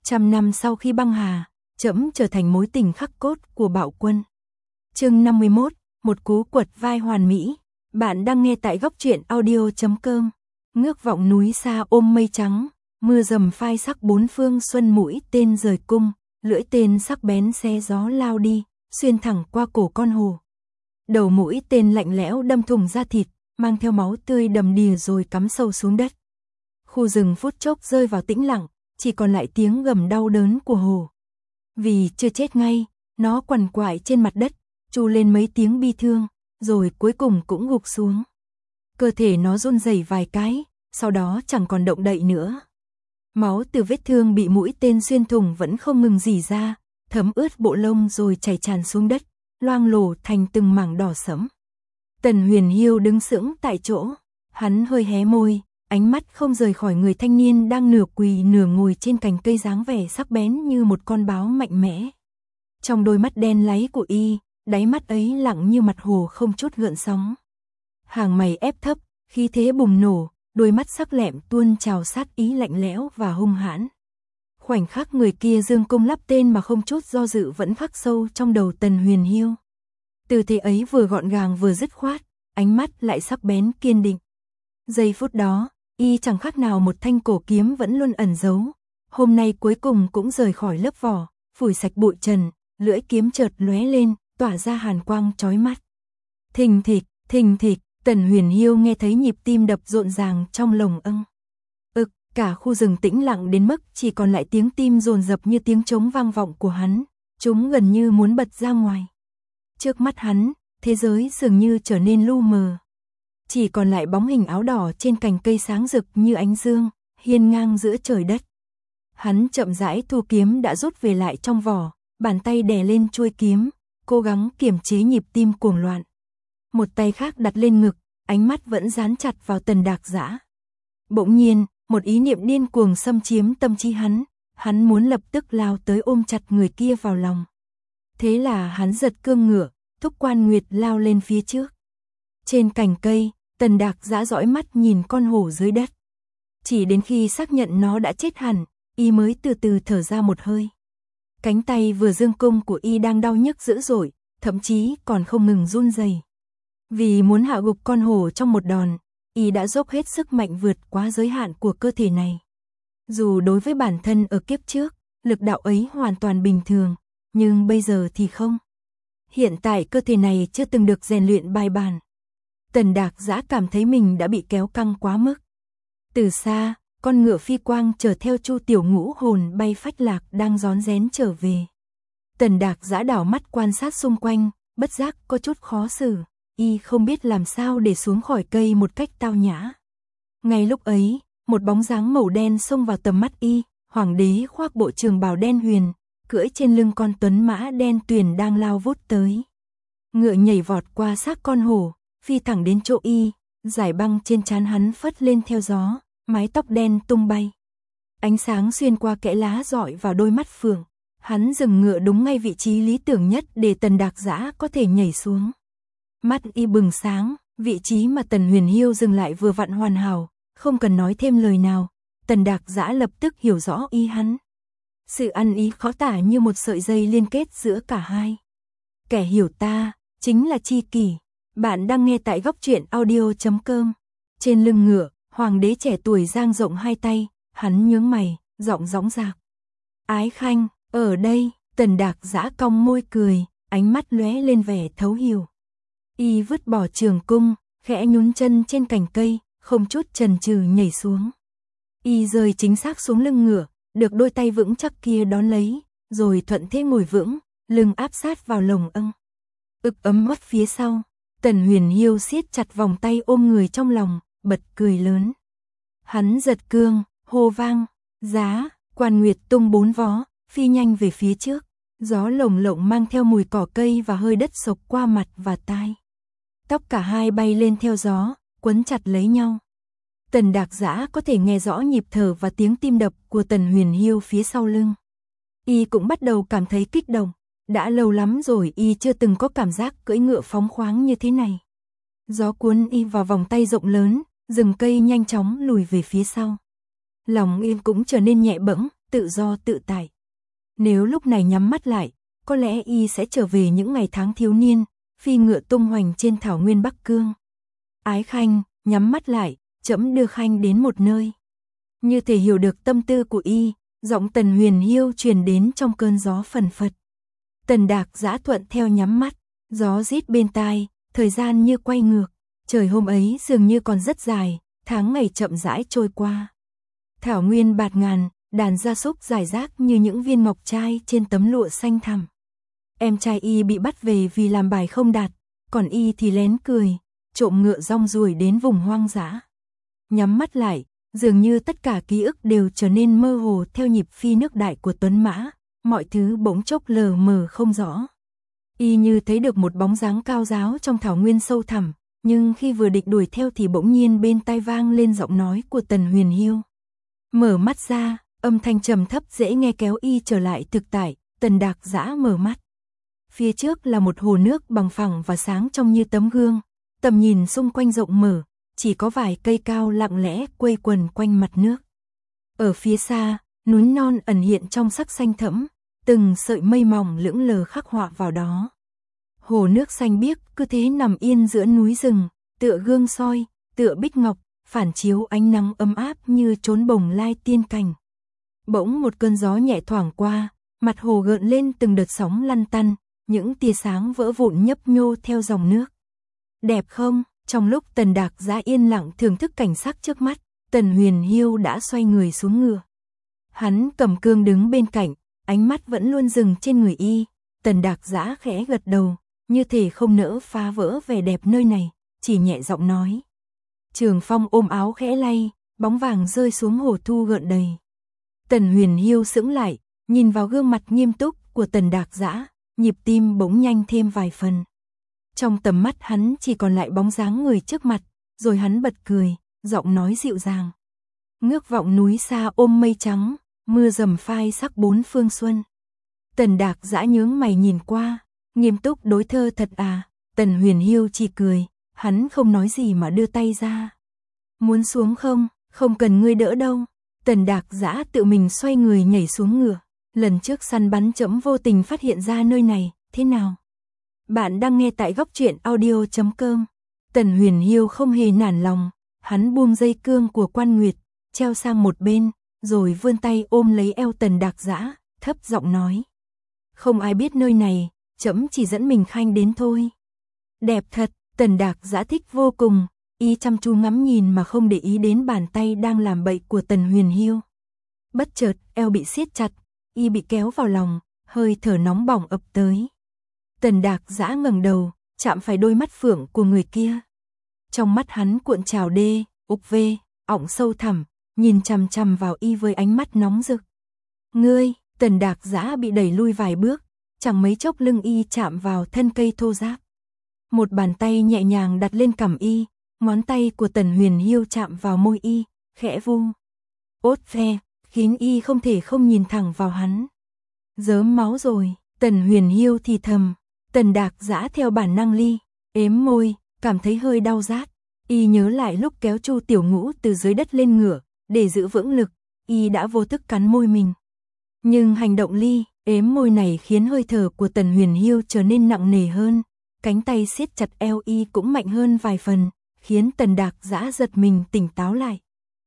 100 năm sau khi băng hà, trẫm trở thành mối tình khắc cốt của Bạo Quân. Chương 51, một cú quật vai hoàn mỹ. Bạn đang nghe tại góc truyện audio.com. Ngước vọng núi xa ôm mây trắng, mưa rầm phai sắc bốn phương xuân, mũi tên rời cung, lưỡi tên sắc bén xé gió lao đi, xuyên thẳng qua cổ con hồ. Đầu mũi tên lạnh lẽo đâm thủng da thịt, mang theo máu tươi đầm đìa rồi cắm sâu xuống đất. Khu rừng phút chốc rơi vào tĩnh lặng, chỉ còn lại tiếng gầm đau đớn của hồ. Vì chưa chết ngay, nó quằn quại trên mặt đất, tru lên mấy tiếng bi thương, rồi cuối cùng cũng gục xuống. Cơ thể nó run rẩy vài cái, sau đó chẳng còn động đậy nữa. Máu từ vết thương bị mũi tên xuyên thủng vẫn không ngừng rỉ ra, thấm ướt bộ lông rồi chảy tràn xuống đất, loang lổ thành từng mảng đỏ sẫm. Tần Huyền Hiêu đứng sững tại chỗ, hắn hơi hé môi, ánh mắt không rời khỏi người thanh niên đang nửa quỳ nửa ngồi trên cành cây, dáng vẻ sắc bén như một con báo mạnh mẽ. Trong đôi mắt đen láy của y, đáy mắt ấy lặng như mặt hồ không chút gợn sóng. Hàng mày ép thấp, khí thế bùng nổ, đôi mắt sắc lẹm tuôn trào sát ý lạnh lẽo và hung hãn. Khoảnh khắc người kia dương cung lắp tên mà không chút do dự vẫn khắc sâu trong đầu Tần Huyền Hiêu. Tư thế ấy vừa gọn gàng vừa dứt khoát, ánh mắt lại sắc bén kiên định. Giây phút đó, y chẳng khác nào một thanh cổ kiếm vẫn luôn ẩn giấu, hôm nay cuối cùng cũng rời khỏi lớp vỏ, phủi sạch bụi trần, lưỡi kiếm chợt lóe lên, tỏa ra hàn quang chói mắt. Thình thịch, Tần Huyền Hiêu nghe thấy nhịp tim đập rộn ràng trong lồng ưng. Cả khu rừng tĩnh lặng đến mức chỉ còn lại tiếng tim dồn dập như tiếng trống vang vọng của hắn, chúng gần như muốn bật ra ngoài. Trước mắt hắn, thế giới dường như trở nên lu mờ. Chỉ còn lại bóng hình áo đỏ trên cành cây sáng rực như ánh dương, hiên ngang giữa trời đất. Hắn chậm rãi thu kiếm đã rút về lại trong vỏ, bàn tay đè lên chuôi kiếm, cố gắng kiềm chế nhịp tim cuồng loạn. Một tay khác đặt lên ngực, ánh mắt vẫn dán chặt vào Tần Đạc Dã. Bỗng nhiên, một ý niệm điên cuồng xâm chiếm tâm trí hắn muốn lập tức lao tới ôm chặt người kia vào lòng. Thế là hắn giật cương ngựa, thúc Quan Nguyệt lao lên phía trước. Trên cành cây, Tần Đạc Dã dõi mắt nhìn con hổ dưới đất. Chỉ đến khi xác nhận nó đã chết hẳn, y mới từ từ thở ra một hơi. Cánh tay vừa dương cung của y đang đau nhức dữ dội, thậm chí còn không ngừng run rẩy. Vì muốn hạ gục con hổ trong một đòn, y đã dốc hết sức mạnh vượt quá giới hạn của cơ thể này. Dù đối với bản thân ở kiếp trước, lực đạo ấy hoàn toàn bình thường, nhưng bây giờ thì không. Hiện tại cơ thể này chưa từng được rèn luyện bài bản. Tần Đạc Dã cảm thấy mình đã bị kéo căng quá mức. Từ xa, con ngựa phi quang chở theo Chu Tiểu Ngũ hồn bay phách lạc đang rón rén trở về. Tần Đạc Dã đảo mắt quan sát xung quanh, bất giác có chút khó xử. Y không biết làm sao để xuống khỏi cây một cách tao nhã. Ngay lúc ấy, một bóng dáng màu đen xông vào tầm mắt y, hoàng đế khoác bộ trường bào đen huyền, cưỡi trên lưng con tuấn mã đen tuyền đang lao vút tới. Ngựa nhảy vọt qua xác con hổ, phi thẳng đến chỗ y, dải băng trên trán hắn phất lên theo gió, mái tóc đen tung bay. Ánh sáng xuyên qua kẽ lá rọi vào đôi mắt phượng, hắn dừng ngựa đúng ngay vị trí lý tưởng nhất để Tần Đạc Dã có thể nhảy xuống. Mắt y bừng sáng, vị trí mà Tần Huyền Hiêu dừng lại vừa vặn hoàn hảo, không cần nói thêm lời nào, Tần Đạc Dã lập tức hiểu rõ ý hắn. Sự ăn ý khó tả như một sợi dây liên kết giữa cả hai. Kẻ hiểu ta, chính là tri kỷ. Bạn đang nghe tại góc truyện audio.com. Trên lưng ngựa, hoàng đế trẻ tuổi dang rộng hai tay, hắn nhướng mày, giọng dõng dạc. Ái khanh, ở đây. Tần Đạc Dã cong môi cười, ánh mắt lóe lên vẻ thấu hiểu. Y vứt bỏ trường cung, khẽ nhún chân trên cành cây, không chút chần chừ nhảy xuống. Y rơi chính xác xuống lưng ngựa, được đôi tay vững chắc kia đón lấy, rồi thuận thế ngồi vững, lưng áp sát vào lồng ưng. Ấm ấp phía sau, Tần Huyền Hiêu siết chặt vòng tay ôm người trong lòng, bật cười lớn. Hắn giật cương, hô vang, giá, Quan Nguyệt tung bốn vó, phi nhanh về phía trước, gió lồng lộng mang theo mùi cỏ cây và hơi đất xộc qua mặt và tai. Tóc cả hai bay lên theo gió, quấn chặt lấy nhau. Tần Đạc Dã có thể nghe rõ nhịp thở và tiếng tim đập của Tần Huyền Hiêu phía sau lưng. Y cũng bắt đầu cảm thấy kích động, đã lâu lắm rồi y chưa từng có cảm giác cưỡi ngựa phóng khoáng như thế này. Gió cuốn y vào vòng tay rộng lớn, rừng cây nhanh chóng lùi về phía sau. Lòng y cũng trở nên nhẹ bẫng, tự do tự tại. Nếu lúc này nhắm mắt lại, có lẽ y sẽ trở về những ngày tháng thiếu niên, phi ngựa tung hoành trên thảo nguyên Bắc Cương. Ái Khanh, nhắm mắt lại, trẫm đưa Khanh đến một nơi. Như thể hiểu được tâm tư của y, giọng Tần Huyền Hiêu truyền đến trong cơn gió phần phật. Tần Đạc Giã thuận theo nhắm mắt, gió rít bên tai, thời gian như quay ngược, trời hôm ấy dường như còn rất dài, tháng ngày chậm rãi trôi qua. Thảo nguyên bạt ngàn, đàn gia súc rải rác như những viên ngọc trai trên tấm lụa xanh thẳm. Em trai y bị bắt về vì làm bài không đạt, còn y thì lén cười, trộm ngựa rong ruổi đến vùng hoang dã. Nhắm mắt lại, dường như tất cả ký ức đều trở nên mơ hồ theo nhịp phi nước đại của tuấn mã, mọi thứ bỗng chốc lờ mờ không rõ. Y như thấy được một bóng dáng cao ráo trong thảo nguyên sâu thẳm, nhưng khi vừa định đuổi theo thì bỗng nhiên bên tai vang lên giọng nói của Tần Huyền Hiêu. Mở mắt ra, âm thanh trầm thấp dễ nghe kéo y trở lại thực tại. Tần Đạc Giã mở mắt. Phía trước là một hồ nước bằng phẳng và sáng trong như tấm gương, tầm nhìn xung quanh rộng mở, chỉ có vài cây cao lặng lẽ quây quần quanh mặt nước. Ở phía xa, núi non ẩn hiện trong sắc xanh thẫm, từng sợi mây mỏng lững lờ khắc họa vào đó. Hồ nước xanh biếc cứ thế nằm yên giữa núi rừng, tựa gương soi, tựa bích ngọc, phản chiếu ánh nắng ấm áp như trốn bồng lai tiên cảnh. Bỗng một cơn gió nhẹ thoảng qua, mặt hồ gợn lên từng đợt sóng lăn tăn, những tia sáng vỡ vụn nhấp nhô theo dòng nước. Đẹp không? Trong lúc Tần Đạc Giã yên lặng thưởng thức cảnh sắc trước mắt, Tần Huyền Hiêu đã xoay người xuống ngựa. Hắn cầm cương đứng bên cạnh, ánh mắt vẫn luôn dừng trên người y. Tần Đạc Giã khẽ gật đầu, như thể không nỡ phá vỡ vẻ đẹp nơi này, chỉ nhẹ giọng nói. Trường phong ôm áo khẽ lay, bóng vàng rơi xuống hồ thu gợn đầy. Tần Huyền Hiêu sững lại, nhìn vào gương mặt nghiêm túc của Tần Đạc Giã, nhịp tim bỗng nhanh thêm vài phần. Trong tầm mắt hắn chỉ còn lại bóng dáng người trước mặt, rồi hắn bật cười, giọng nói dịu dàng. Ngước vọng núi xa ôm mây trắng, mưa rầm phai sắc bốn phương xuân. Tần Đạc Giã nhướng mày nhìn qua, nghiêm túc đối thơ thật à? Tần Huyền Hiêu chỉ cười, hắn không nói gì mà đưa tay ra. Muốn xuống không? Không cần ngươi đỡ đâu. Tần Đạc Giã tự mình xoay người nhảy xuống ngựa. Lần trước săn bắn trẫm vô tình phát hiện ra nơi này, thế nào? Bạn đang nghe tại góc truyện audio.com. Tần Huyền Hiêu không hề nản lòng, hắn buông dây cương của Quan Nguyệt, treo sang một bên, rồi vươn tay ôm lấy eo Tần Đạc Giã, thấp giọng nói. Không ai biết nơi này, trẫm chỉ dẫn mình Khanh đến thôi. Đẹp thật, Tần Đạc Giã thích vô cùng, y chăm chú ngắm nhìn mà không để ý đến bàn tay đang làm bậy của Tần Huyền Hiêu. Bất chợt, eo bị siết chặt, y bị kéo vào lòng, hơi thở nóng bỏng ập tới. Tần Đạc Giã ngẩng đầu, chạm phải đôi mắt phượng của người kia. Trong mắt hắn cuộn trào đê, ục vê, ọng sâu thẳm, nhìn chằm chằm vào y với ánh mắt nóng rực. Ngươi, Tần Đạc Giã bị đẩy lui vài bước, chẳng mấy chốc lưng y chạm vào thân cây thô ráp. Một bàn tay nhẹ nhàng đặt lên cằm y, ngón tay của Tần Huyền Hiêu chạm vào môi y, khẽ vu. Ốt phe, khiến y không thể không nhìn thẳng vào hắn. Dớm máu rồi, Tần Huyền Hiêu thì thầm. Tần Đạc Giã theo bản năng ếm môi, cảm thấy hơi đau rát. Y nhớ lại lúc kéo Chu Tiểu Ngũ từ dưới đất lên ngựa, để giữ vững lực, y đã vô thức cắn môi mình. Nhưng hành động ếm môi này khiến hơi thở của Tần Huyền Hiêu trở nên nặng nề hơn, cánh tay siết chặt eo y cũng mạnh hơn vài phần, khiến Tần Đạc Giã giật mình tỉnh táo lại.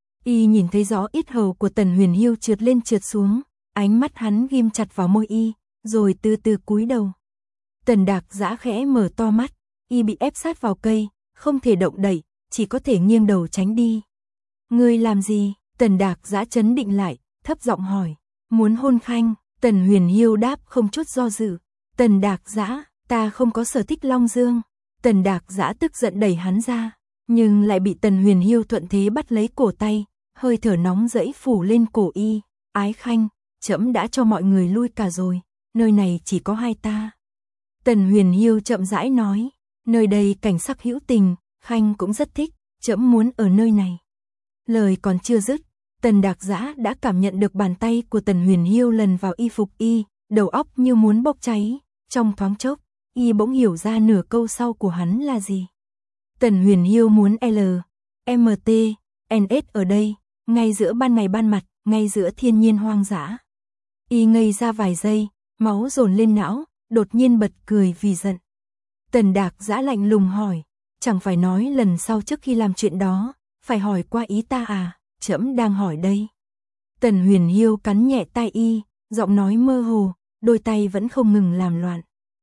Y nhìn thấy rõ yết hầu của Tần Huyền Hiêu trượt lên trượt xuống, ánh mắt hắn ghim chặt vào môi y, rồi từ từ cúi đầu. Tần Đạc Giã khẽ mở to mắt, y bị ép sát vào cây, không thể động đậy, chỉ có thể nghiêng đầu tránh đi. Ngươi làm gì? Tần Đạc Giã chấn định lại, thấp giọng hỏi. Muốn hôn Khanh? Tần Huyền Hiêu đáp không chút do dự. Tần Đạc Giã, ta không có sở thích long dương. Tần Đạc Giã tức giận đẩy hắn ra, nhưng lại bị Tần Huyền Hiêu thuận thế bắt lấy cổ tay, hơi thở nóng rẫy phủ lên cổ y. Ái Khanh, trẫm đã cho mọi người lui cả rồi, nơi này chỉ có hai ta. Tần Huyền Hiêu chậm rãi nói, nơi đây cảnh sắc hữu tình, Khanh cũng rất thích, trẫm muốn ở nơi này. Lời còn chưa dứt, Tần Đạc Giã đã cảm nhận được bàn tay của Tần Huyền Hiêu lần vào y phục y, đầu óc như muốn bốc cháy. Trong thoáng chốc, y bỗng hiểu ra nửa câu sau của hắn là gì. Tần Huyền Hiêu muốn LMT, NS ở đây, ngay giữa ban ngày ban mặt, ngay giữa thiên nhiên hoang dã. Y ngây ra vài giây, máu dồn lên não, đột nhiên bật cười vì giận. Tần Đạc Dã lạnh lùng hỏi, chẳng phải nói lần sau trước khi làm chuyện đó, phải hỏi qua ý ta à, trẫm đang hỏi đây. Tần Huyền Hiêu cắn nhẹ tai y, giọng nói mơ hồ, đôi tay vẫn không ngừng làm loạn.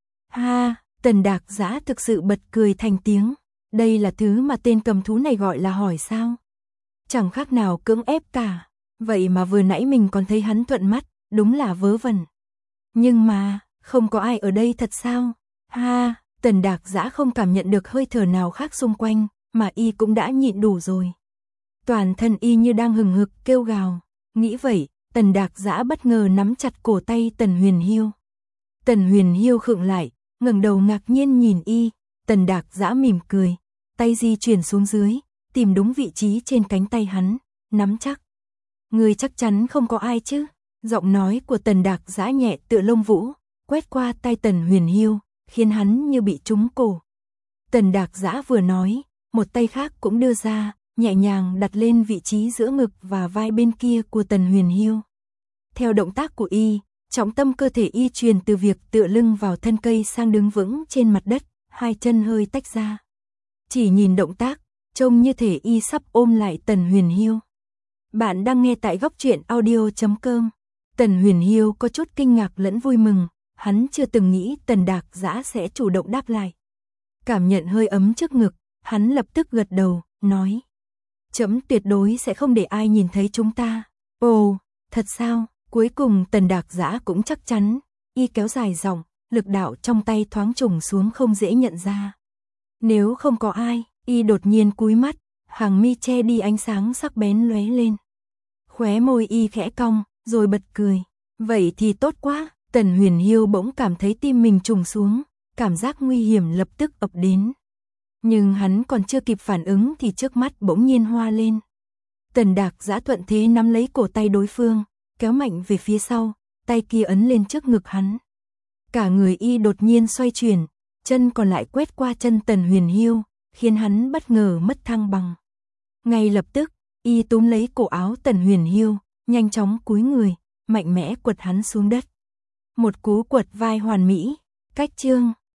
Ha, Tần Đạc Dã thực sự bật cười thành tiếng, đây là thứ mà tên cầm thú này gọi là hỏi sao? Chẳng khác nào cưỡng ép cả, vậy mà vừa nãy mình còn thấy hắn thuận mắt, đúng là vớ vẩn. Nhưng mà, không có ai ở đây thật sao? Ha, Tần Đạc Dã không cảm nhận được hơi thở nào khác xung quanh, mà y cũng đã nhịn đủ rồi. Toàn thân y như đang hừng hực kêu gào, nghĩ vậy, Tần Đạc Dã bất ngờ nắm chặt cổ tay Tần Huyền Hiêu. Tần Huyền Hiêu khựng lại, ngẩng đầu ngạc nhiên nhìn y, Tần Đạc Dã mỉm cười, tay di chuyển xuống dưới, tìm đúng vị trí trên cánh tay hắn, nắm chắc. Người chắc chắn không có ai chứ? Giọng nói của Tần Đạc Dã nhẹ tựa lông vũ, quét qua tai Tần Huyền Hiêu, khiến hắn như bị trúng cổ. Tần Đạc Dã vừa nói, một tay khác cũng đưa ra, nhẹ nhàng đặt lên vị trí giữa ngực và vai bên kia của Tần Huyền Hiêu. Theo động tác của y, trọng tâm cơ thể y truyền từ việc tựa lưng vào thân cây sang đứng vững trên mặt đất, hai chân hơi tách ra. Chỉ nhìn động tác, trông như thể y sắp ôm lại Tần Huyền Hiêu. Bạn đang nghe tại Góc Truyện Audio.com. Tần Huyền Hiêu có chút kinh ngạc lẫn vui mừng, hắn chưa từng nghĩ Tần Đạc Dã sẽ chủ động đáp lại. Cảm nhận hơi ấm trước ngực, hắn lập tức gật đầu, nói: "Trẫm tuyệt đối sẽ không để ai nhìn thấy chúng ta." Ồ, thật sao? Cuối cùng Tần Đạc Dã cũng chắc chắn, y kéo dài giọng, lực đạo trong tay thoáng trùng xuống không dễ nhận ra. Nếu không có ai, y đột nhiên cúi mắt, hàng mi che đi ánh sáng sắc bén lóe lên. Khóe môi y khẽ cong, rồi bật cười. Vậy thì tốt quá, Tần Huyền Hiêu bỗng cảm thấy tim mình trùng xuống, cảm giác nguy hiểm lập tức ập đến. Nhưng hắn còn chưa kịp phản ứng thì trước mắt bỗng nhiên hoa lên. Tần Đạc Dã thuận thế nắm lấy cổ tay đối phương, kéo mạnh về phía sau, tay kia ấn lên trước ngực hắn. Cả người y đột nhiên xoay chuyển, chân còn lại quét qua chân Tần Huyền Hiêu, khiến hắn bất ngờ mất thăng bằng. Ngay lập tức, y túm lấy cổ áo Tần Huyền Hiêu, nhanh chóng cúi người, mạnh mẽ quật hắn xuống đất. Một cú quật vai hoàn mỹ, cách chương.